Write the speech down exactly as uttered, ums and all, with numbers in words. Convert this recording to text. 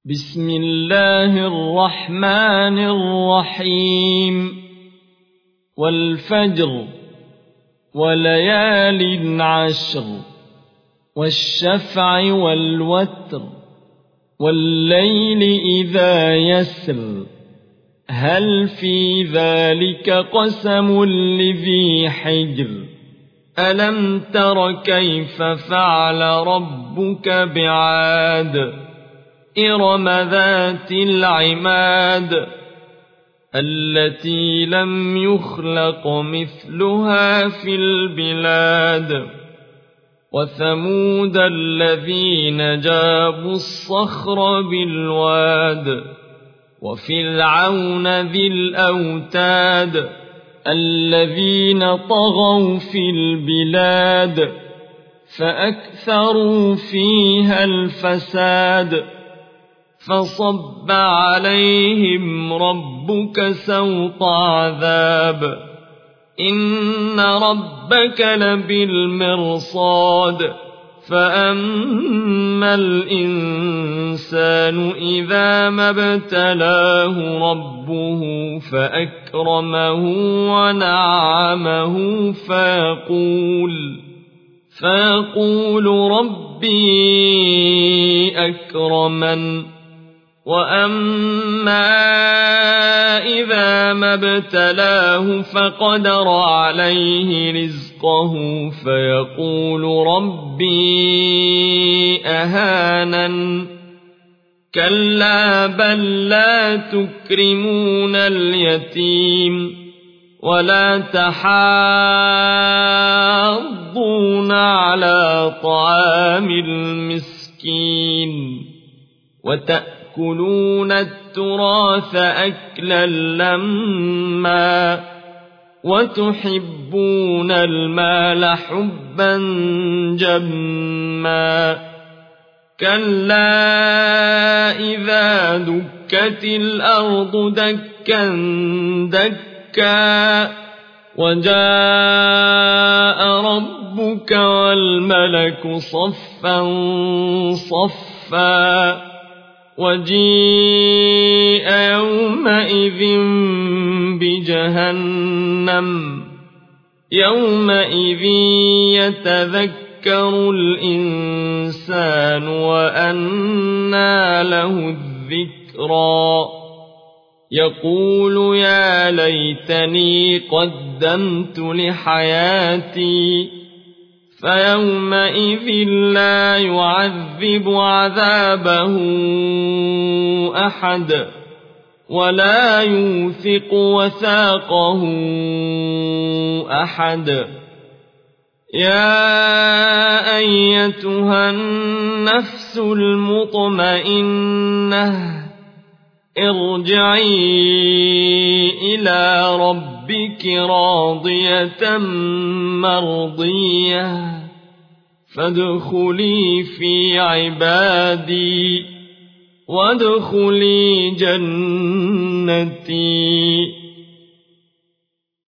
بسم الله الرحمن الرحيم والفجر وليال عشر والشفع والوتر والليل إذا يسر هل في ذلك قسم لذي حجر ألم تر كيف فعل ربك بعاد إرم ذات العماد التي لم يخلق مثلها في البلاد وثمود الذين جابوا الصخر بالواد وفرعون ذي الأوتاد الذين طغوا في البلاد فأكثروا فيها الفساد فصب عليهم ربك سوط عذاب إن ربك لبالمرصاد فأما الإنسان إذا ما ابتلاه ربه فأكرمه ونعمه فيقول فيقول ربي أكرمن وأما إذا ما ابتلاه فقدر عليه رزقه فيقول ربي أهانن كلا بل لا تكرمون اليتيم ولا تحاضون على طعام المسكين وتأكلون التراث أكلا لما وتحبون المال حبا جما كلا إذا دكت الأرض دكا دكا وجاء ربك والملك صفا صفا وجيء يومئذ بجهنم يومئذ يتذكر الإنسان وأنى له الذكرى يقول يا ليتني قدمت لحياتي فيومئذ لا يعذب عذابه أحد ولا يوثق وثاقه أحد يا أيتها النفس المطمئنة ارجعي إلى ربك راضية مرضية فادخلي في عبادي وادخلي جنتي.